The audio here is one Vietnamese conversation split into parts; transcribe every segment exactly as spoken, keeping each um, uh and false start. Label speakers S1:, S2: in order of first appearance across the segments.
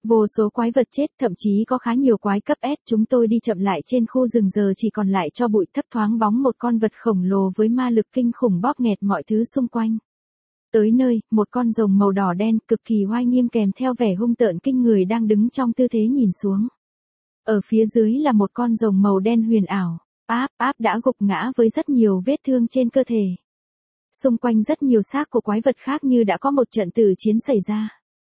S1: Vô số quái vật chết, thậm chí có khá nhiều quái cấp S. Chúng tôi đi chậm lại trên khu rừng, giờ chỉ còn lại cho bụi thấp thoáng bóng một con vật khổng lồ với ma lực kinh khủng bóp nghẹt mọi thứ xung quanh. Tới nơi, một con rồng màu đỏ đen cực kỳ oai nghiêm kèm theo vẻ hung tợn kinh người đang đứng trong tư thế nhìn xuống. Ở phía dưới là một con rồng màu đen huyền ảo. Áp, áp đã gục ngã với rất nhiều vết thương trên cơ thể. Xung quanh rất nhiều xác của quái vật khác như đã có một trận tử chiến xảy ra.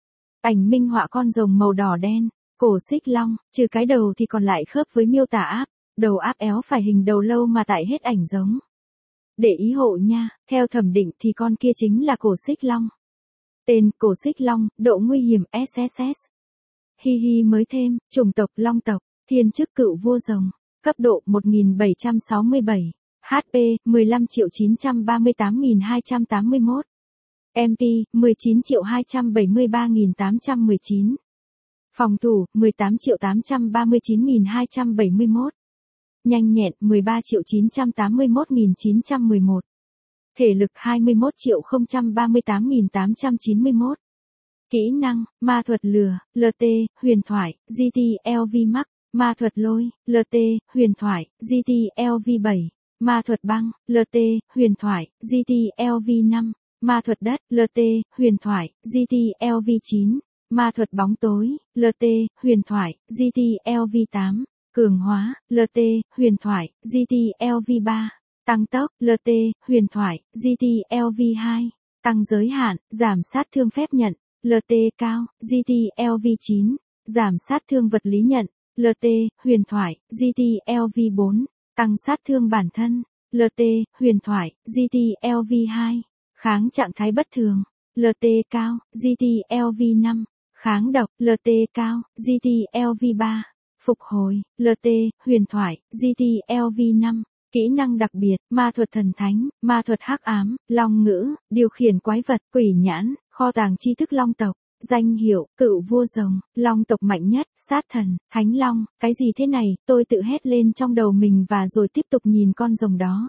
S1: Ảnh minh họa con rồng màu đỏ đen, cổ xích long, trừ cái đầu thì còn lại khớp với miêu tả áp, đầu áp éo phải hình đầu lâu mà tại hết ảnh giống. Để ý hộ nha, theo thẩm định thì con kia chính là cổ xích long. Tên, cổ xích long, độ nguy hiểm ét ét ét. Hi hi mới thêm, chủng tộc long tộc, thiên chức cựu vua rồng, cấp độ một nghìn bảy trăm sáu mươi bảy, hát pê mười lăm triệu chín trăm ba mươi tám nghìn hai trăm tám mươi mốt, em pê mười chín triệu hai trăm bảy mươi ba nghìn tám trăm mười chín, phòng thủ mười tám triệu tám trăm ba mươi chín nghìn hai trăm bảy mươi mốt, nhanh nhẹn mười ba triệu chín trăm tám mươi mốt nghìn chín trăm mười một, thể lực hai mươi mốt triệu không trăm ba mươi tám nghìn tám trăm chín mươi mốt. Kỹ năng, ma thuật lừa, lờ tê, huyền thoại, giê tê lờ vê Max, ma thuật lôi, lờ tê, huyền thoại, giê tê lờ vê bảy, ma thuật băng, lờ tê, huyền thoại, giê tê lờ vê năm, ma thuật đất, lờ tê, huyền thoại, giê tê lờ vê chín, ma thuật bóng tối, lờ tê, huyền thoại, giê tê lờ vê tám, cường hóa, lờ tê, huyền thoại, giê tê lờ vê ba, tăng tốc, lờ tê, huyền thoại, giê tê lờ vê hai, tăng giới hạn, giảm sát thương phép nhận, lờ tê cao, giê tê lờ vê chín, giảm sát thương vật lý nhận, lờ tê, huyền thoại, giê tê lờ vê bốn, tăng sát thương bản thân, lờ tê, huyền thoại, giê tê lờ vê hai, kháng trạng thái bất thường, lờ tê cao, giê tê lờ vê năm, kháng độc, lờ tê cao, giê tê lờ vê ba, phục hồi, lờ tê, huyền thoại, giê tê lờ vê năm, kỹ năng đặc biệt, ma thuật thần thánh, ma thuật hắc ám, long ngữ, điều khiển quái vật, quỷ nhãn, kho tàng tri thức long tộc, danh hiệu, cựu vua rồng, long tộc mạnh nhất, sát thần, thánh long, cái gì thế này, tôi tự hét lên trong đầu mình và rồi tiếp tục nhìn con rồng đó.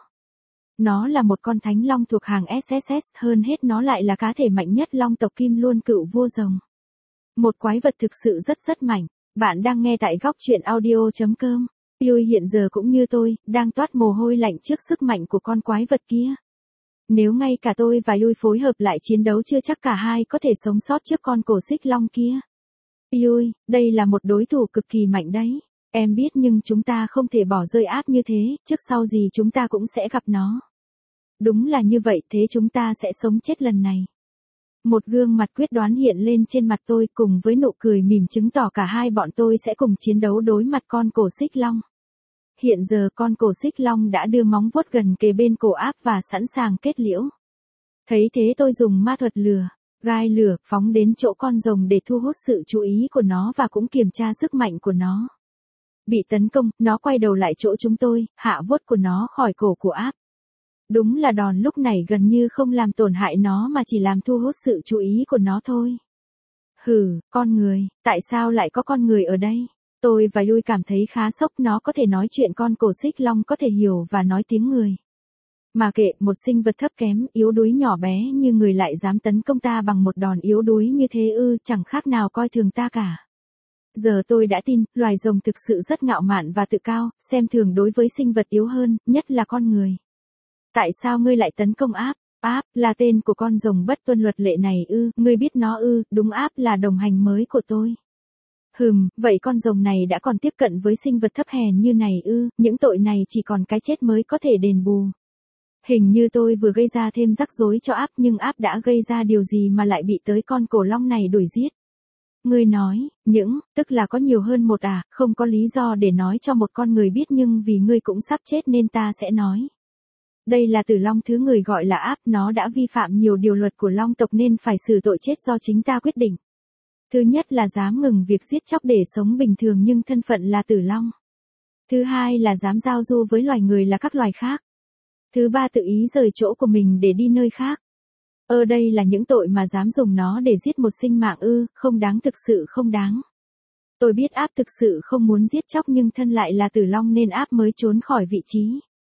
S1: Nó là một con thánh long thuộc hàng ét ét ét, hơn hết nó lại là cá thể mạnh nhất long tộc kim luôn cựu vua rồng. Một quái vật thực sự rất rất mạnh. Bạn đang nghe tại góc truyện audio chấm com. Yui hiện giờ cũng như tôi, đang toát mồ hôi lạnh trước sức mạnh của con quái vật kia. Nếu ngay cả tôi và Yui phối hợp lại chiến đấu chưa chắc cả hai có thể sống sót trước con cổ xích long kia. Yui, đây là một đối thủ cực kỳ mạnh đấy. Em biết nhưng chúng ta không thể bỏ rơi áp như thế, trước sau gì chúng ta cũng sẽ gặp nó. Đúng là như vậy, thế chúng ta sẽ sống chết lần này. Một gương mặt quyết đoán hiện lên trên mặt tôi cùng với nụ cười mỉm chứng tỏ cả hai bọn tôi sẽ cùng chiến đấu đối mặt con cổ xích long. Hiện giờ con cổ xích long đã đưa móng vuốt gần kề bên cổ áp và sẵn sàng kết liễu. Thấy thế tôi dùng ma thuật lừa, gai lửa, phóng đến chỗ con rồng để thu hút sự chú ý của nó và cũng kiểm tra sức mạnh của nó. Bị tấn công, nó quay đầu lại chỗ chúng tôi, hạ vuốt của nó khỏi cổ của áp. Đúng là đòn lúc này gần như không làm tổn hại nó mà chỉ làm thu hút sự chú ý của nó thôi. Hừ, con người, tại sao lại có con người ở đây? Tôi và Yui cảm thấy khá sốc, nó có thể nói chuyện, con cổ xích long có thể hiểu và nói tiếng người. Mà kệ, một sinh vật thấp kém, yếu đuối nhỏ bé như người lại dám tấn công ta bằng một đòn yếu đuối như thế ư, chẳng khác nào coi thường ta cả. Giờ tôi đã tin, loài rồng thực sự rất ngạo mạn và tự cao, xem thường đối với sinh vật yếu hơn, nhất là con người. Tại sao ngươi lại tấn công áp? Áp, là tên của con rồng bất tuân luật lệ này ư, ngươi biết nó ư, đúng, áp là đồng hành mới của tôi. Hừm, vậy con rồng này đã còn tiếp cận với sinh vật thấp hèn như này ư, những tội này chỉ còn cái chết mới có thể đền bù. Hình như tôi vừa gây ra thêm rắc rối cho áp, nhưng áp đã gây ra điều gì mà lại bị tới con cổ long này đuổi giết? Ngươi nói, những, tức là có nhiều hơn một à, không có lý do để nói cho một con người biết nhưng vì ngươi cũng sắp chết nên ta sẽ nói. Đây là tử long thứ người gọi là áp, nó đã vi phạm nhiều điều luật của long tộc nên phải xử tội chết do chính ta quyết định. Thứ nhất là dám ngừng việc giết chóc để sống bình thường nhưng thân phận là tử long. Thứ hai là dám giao du với loài người là các loài khác. Thứ ba tự ý rời chỗ của mình để đi nơi khác. Ơ đây là những tội mà dám dùng nó để giết một sinh mạng ư, không đáng, thực sự không đáng. Tôi biết áp thực sự không muốn giết chóc nhưng thân lại là tử long nên áp mới trốn khỏi vị trí.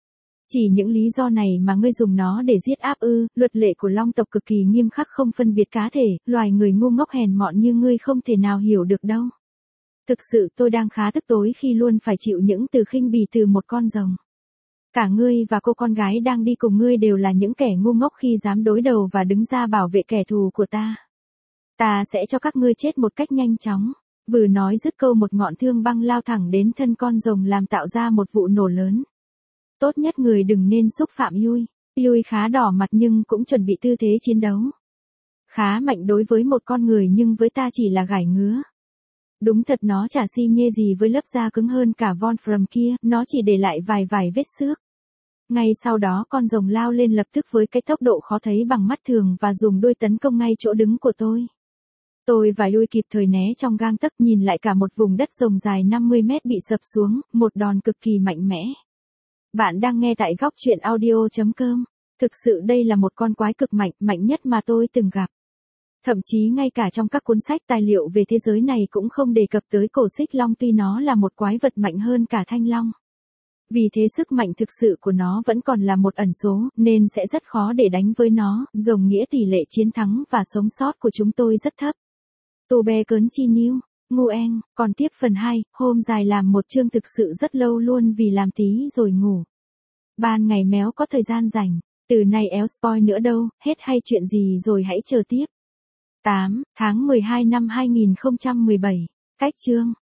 S1: Chỉ những lý do này mà ngươi dùng nó để giết áp ư? Luật lệ của long tộc cực kỳ nghiêm khắc, không phân biệt cá thể, loài người ngu ngốc hèn mọn như ngươi không thể nào hiểu được đâu. Thực sự tôi đang khá tức tối khi luôn phải chịu những từ khinh bỉ từ một con rồng. Cả ngươi và cô con gái đang đi cùng ngươi đều là những kẻ ngu ngốc khi dám đối đầu và đứng ra bảo vệ kẻ thù của ta. Ta sẽ cho các ngươi chết một cách nhanh chóng. Vừa nói dứt câu, một ngọn thương băng lao thẳng đến thân con rồng làm tạo ra một vụ nổ lớn. Tốt nhất người đừng nên xúc phạm Yui. Yui khá đỏ mặt nhưng cũng chuẩn bị tư thế chiến đấu. Khá mạnh đối với một con người nhưng với ta chỉ là gải ngứa. Đúng thật nó chả si nhê gì với lớp da cứng hơn cả Von From kia, nó chỉ để lại vài vài vết xước. Ngay sau đó con rồng lao lên lập tức với cái tốc độ khó thấy bằng mắt thường và dùng đuôi tấn công ngay chỗ đứng của tôi. Tôi và Yui kịp thời né trong gang tấc, nhìn lại cả một vùng đất rồng dài năm mươi mét bị sập xuống, một đòn cực kỳ mạnh mẽ. Bạn đang nghe tại góc truyện audio chấm com. Thực sự đây là một con quái cực mạnh, mạnh nhất mà tôi từng gặp. Thậm chí ngay cả trong các cuốn sách tài liệu về thế giới này cũng không đề cập tới cổ xích long, tuy nó là một quái vật mạnh hơn cả thanh long. Vì thế sức mạnh thực sự của nó vẫn còn là một ẩn số, nên sẽ rất khó để đánh với nó, đồng nghĩa tỷ lệ chiến thắng và sống sót của chúng tôi rất thấp. Tô Bé Cớn Chi Nhiêu, Nguyen, còn tiếp phần hai, hôm dài làm một chương thực sự rất lâu luôn vì làm tí rồi ngủ. Ban ngày méo có thời gian rảnh, từ nay éo spoil nữa đâu, hết hay chuyện gì rồi hãy chờ tiếp. tám tháng mười hai năm hai nghìn không trăm mười bảy, cách chương.